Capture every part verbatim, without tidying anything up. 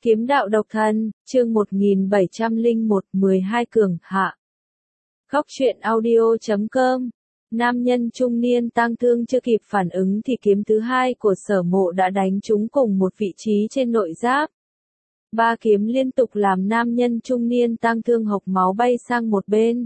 Kiếm đạo độc thân, chương một nghìn bảy trăm lẻ một, mười hai cường hạ. Góc truyện audio chấm com. Nam nhân trung niên tang thương chưa kịp phản ứng thì kiếm thứ hai của Sở Mộ đã đánh trúng cùng một vị trí trên nội giáp. Ba kiếm liên tục làm nam nhân trung niên tang thương hộc máu bay sang một bên.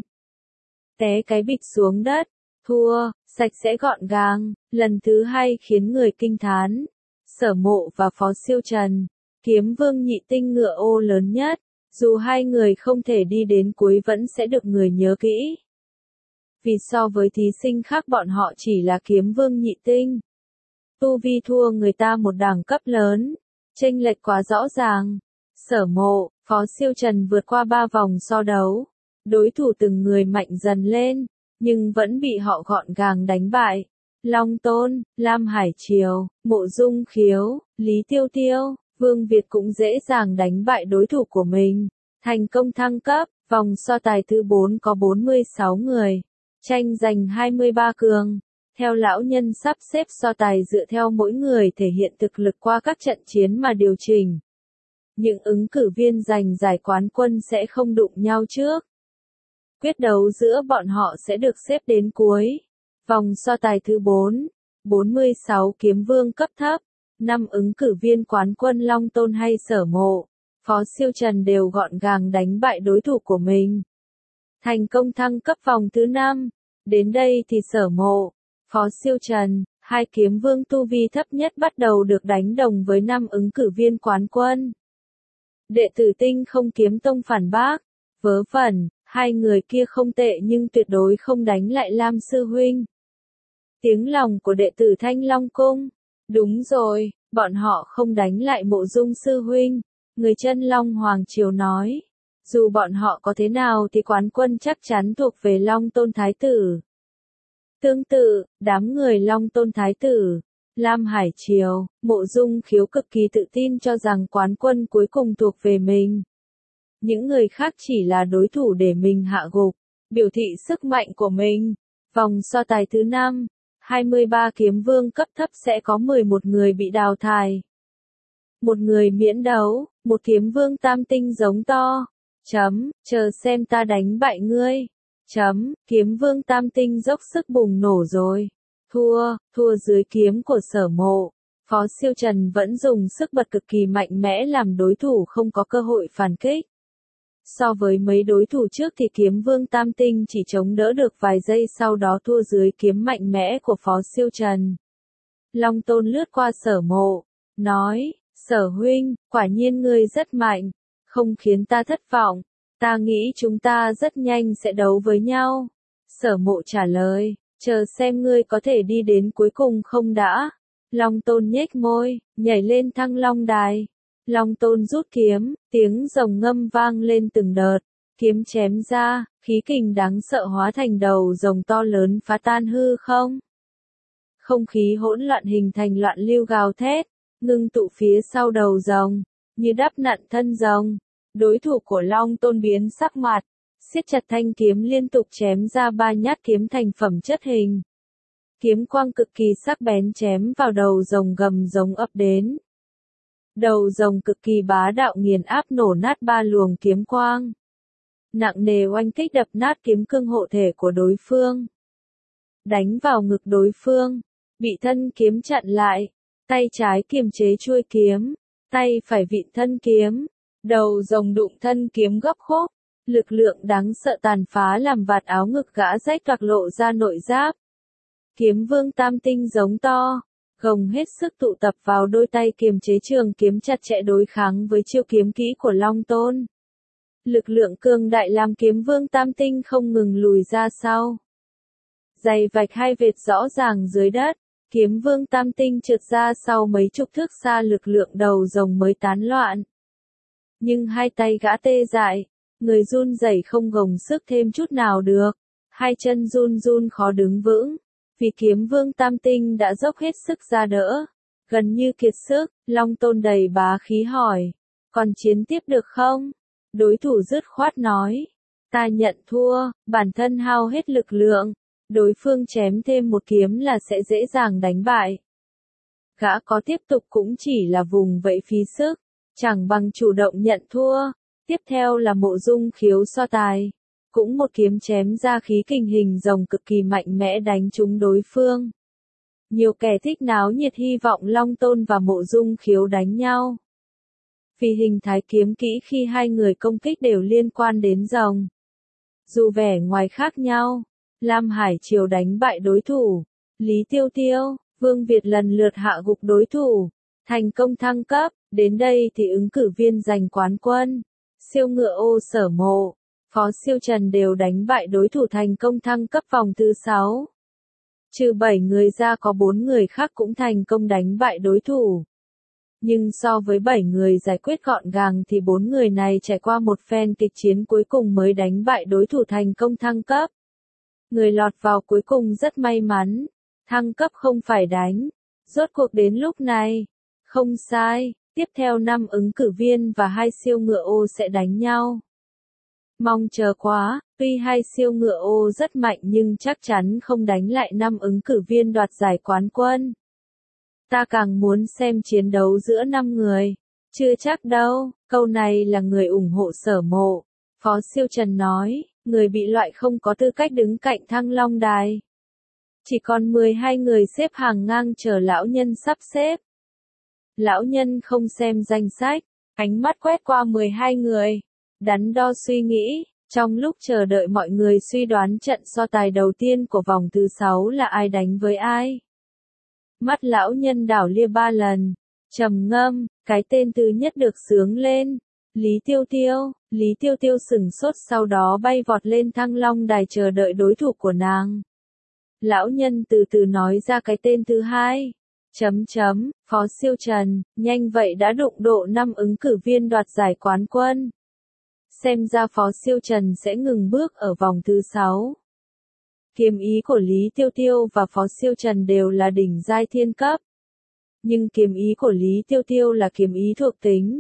Té cái bịch xuống đất, thua, sạch sẽ gọn gàng, lần thứ hai khiến người kinh thán. Sở Mộ và Phó Siêu Trần, kiếm vương nhị tinh ngựa ô lớn nhất, dù hai người không thể đi đến cuối vẫn sẽ được người nhớ kỹ. Vì so với thí sinh khác bọn họ chỉ là kiếm vương nhị tinh. Tu vi thua người ta một đẳng cấp lớn, chênh lệch quá rõ ràng. Sở Mộ, Phó Siêu Trần vượt qua ba vòng so đấu, đối thủ từng người mạnh dần lên, nhưng vẫn bị họ gọn gàng đánh bại. Long Tôn, Lam Hải Triều, Mộ Dung Khiếu, Lý Tiêu Tiêu, Vương Việt cũng dễ dàng đánh bại đối thủ của mình, thành công thăng cấp. Vòng so tài thứ bốn có bốn mươi sáu người, tranh giành hai mươi ba cường. Theo lão nhân sắp xếp so tài dựa theo mỗi người thể hiện thực lực qua các trận chiến mà điều chỉnh. Những ứng cử viên giành giải quán quân sẽ không đụng nhau trước. Quyết đấu giữa bọn họ sẽ được xếp đến cuối. Vòng so tài thứ bốn, bốn mươi sáu kiếm vương cấp thấp, năm ứng cử viên quán quân Long Tôn hay Sở Mộ, Phó Siêu Trần đều gọn gàng đánh bại đối thủ của mình. Thành công thăng cấp vòng thứ năm, đến đây thì Sở Mộ, Phó Siêu Trần, hai kiếm vương tu vi thấp nhất bắt đầu được đánh đồng với năm ứng cử viên quán quân. Đệ tử Tinh Không Kiếm Tông phản bác, vớ vẩn, hai người kia không tệ nhưng tuyệt đối không đánh lại Lam Sư Huynh. Tiếng lòng của đệ tử Thanh Long Cung. Đúng rồi, bọn họ không đánh lại Mộ Dung Sư Huynh, người chân Long Hoàng Triều nói. Dù bọn họ có thế nào thì quán quân chắc chắn thuộc về Long Tôn Thái Tử. Tương tự, đám người Long Tôn Thái Tử, Lam Hải Triều, Mộ Dung Khiếu cực kỳ tự tin cho rằng quán quân cuối cùng thuộc về mình. Những người khác chỉ là đối thủ để mình hạ gục, biểu thị sức mạnh của mình. Vòng so tài thứ năm, hai mươi ba kiếm vương cấp thấp sẽ có mười một người bị đào thải. Một người miễn đấu, một kiếm vương tam tinh giống to. Chấm, chờ xem ta đánh bại ngươi. Chấm, kiếm vương tam tinh dốc sức bùng nổ rồi. Thua, thua dưới kiếm của Sở Mộ. Phó Siêu Trần vẫn dùng sức bật cực kỳ mạnh mẽ làm đối thủ không có cơ hội phản kích. So với mấy đối thủ trước thì kiếm vương tam tinh chỉ chống đỡ được vài giây sau đó thua dưới kiếm mạnh mẽ của Phó Siêu Trần. Long Tôn lướt qua Sở Mộ, nói, Sở Huynh, quả nhiên ngươi rất mạnh, không khiến ta thất vọng, ta nghĩ chúng ta rất nhanh sẽ đấu với nhau. Sở Mộ trả lời, chờ xem ngươi có thể đi đến cuối cùng không đã. Long Tôn nhếch môi, nhảy lên Thăng Long Đài. Long Tôn rút kiếm, tiếng rồng ngâm vang lên từng đợt, kiếm chém ra, khí kình đáng sợ hóa thành đầu rồng to lớn phá tan hư không. Không khí hỗn loạn hình thành loạn lưu gào thét, ngưng tụ phía sau đầu rồng, như đắp nặn thân rồng. Đối thủ của Long Tôn biến sắc mặt, siết chặt thanh kiếm liên tục chém ra ba nhát kiếm thành phẩm chất hình. Kiếm quang cực kỳ sắc bén chém vào đầu rồng gầm giống ập đến. Đầu rồng cực kỳ bá đạo nghiền áp nổ nát ba luồng kiếm quang. Nặng nề oanh kích đập nát kiếm cương hộ thể của đối phương. Đánh vào ngực đối phương, bị thân kiếm chặn lại, tay trái kiềm chế chuôi kiếm, tay phải vịn thân kiếm, đầu rồng đụng thân kiếm gấp khúc, lực lượng đáng sợ tàn phá làm vạt áo ngực gã rách toạc lộ ra nội giáp. Kiếm vương tam tinh giống to, gồng hết sức tụ tập vào đôi tay kiềm chế trường kiếm chặt chẽ đối kháng với chiêu kiếm kỹ của Long Tôn. Lực lượng cường đại làm kiếm vương tam tinh không ngừng lùi ra sau. Dày vạch hai vệt rõ ràng dưới đất, kiếm vương tam tinh trượt ra sau mấy chục thước xa lực lượng đầu rồng mới tán loạn. Nhưng hai tay gã tê dại, người run rẩy không gồng sức thêm chút nào được, hai chân run run khó đứng vững. Vì kiếm vương tam tinh đã dốc hết sức ra đỡ, gần như kiệt sức, Long Tôn đầy bá khí hỏi, còn chiến tiếp được không? Đối thủ dứt khoát nói, ta nhận thua, bản thân hao hết lực lượng, đối phương chém thêm một kiếm là sẽ dễ dàng đánh bại. Gã có tiếp tục cũng chỉ là vùng vẫy phí sức, Chẳng bằng chủ động nhận thua. Tiếp theo là Mộ Dung Khiếu so tài. Cũng một kiếm chém ra khí kình hình rồng cực kỳ mạnh mẽ đánh trúng đối phương. Nhiều kẻ thích náo nhiệt hy vọng Long Tôn và Mộ Dung Khiếu đánh nhau. Vì hình thái kiếm kỹ khi hai người công kích đều liên quan đến rồng. Dù vẻ ngoài khác nhau, Lam Hải Triều đánh bại đối thủ. Lý Tiêu Tiêu, Vương Việt lần lượt hạ gục đối thủ. Thành công thăng cấp, đến đây thì ứng cử viên giành quán quân. Siêu Ngựa Ô Sở Mộ, Phó Siêu Trần đều đánh bại đối thủ thành công thăng cấp vòng thứ sáu. Trừ bảy người ra có bốn người khác cũng thành công đánh bại đối thủ. Nhưng so với bảy người giải quyết gọn gàng thì bốn người này trải qua một phen kịch chiến cuối cùng mới đánh bại đối thủ thành công thăng cấp. Người lọt vào cuối cùng rất may mắn, thăng cấp không phải đánh. Rốt cuộc đến lúc này, không sai, tiếp theo năm ứng cử viên và hai siêu ngựa ô sẽ đánh nhau. Mong chờ quá, tuy hai siêu ngựa ô rất mạnh nhưng chắc chắn không đánh lại năm ứng cử viên đoạt giải quán quân. Ta càng muốn xem chiến đấu giữa năm người. Chưa chắc đâu, câu này là người ủng hộ Sở Mộ. Phó Siêu Trần nói, người bị loại không có tư cách đứng cạnh Thăng Long Đài. Chỉ còn mười hai người xếp hàng ngang chờ lão nhân sắp xếp. Lão nhân không xem danh sách, ánh mắt quét qua mười hai người. Đắn đo suy nghĩ, trong lúc chờ đợi mọi người suy đoán trận so tài đầu tiên của vòng thứ sáu là ai đánh với ai. Mắt lão nhân đảo lia ba lần, trầm ngâm, cái tên thứ nhất được xướng lên. Lý Tiêu Tiêu, Lý Tiêu Tiêu sửng sốt sau đó bay vọt lên Thăng Long Đài chờ đợi đối thủ của nàng. Lão nhân từ từ nói ra cái tên thứ hai. Chấm chấm, Phó Siêu Trần, nhanh vậy đã đụng độ năm ứng cử viên đoạt giải quán quân. Xem ra Phó Siêu Trần sẽ ngừng bước ở vòng thứ sáu. Kiếm ý của Lý Tiêu Tiêu và Phó Siêu Trần đều là đỉnh giai thiên cấp. Nhưng kiếm ý của Lý Tiêu Tiêu là kiếm ý thuộc tính.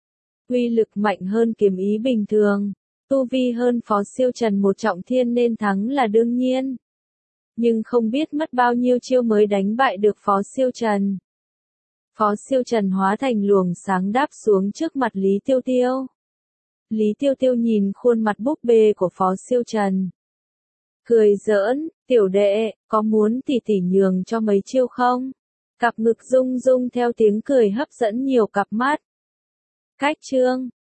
Uy lực mạnh hơn kiếm ý bình thường. Tu vi hơn Phó Siêu Trần một trọng thiên nên thắng là đương nhiên. Nhưng không biết mất bao nhiêu chiêu mới đánh bại được Phó Siêu Trần. Phó Siêu Trần hóa thành luồng sáng đáp xuống trước mặt Lý Tiêu Tiêu. Lý Tiêu Tiêu nhìn khuôn mặt búp bê của Phó Siêu Trần. Cười giỡn, tiểu đệ, có muốn tỷ tỷ nhường cho mấy chiêu không? Cặp ngực rung rung theo tiếng cười hấp dẫn nhiều cặp mắt. Cách chương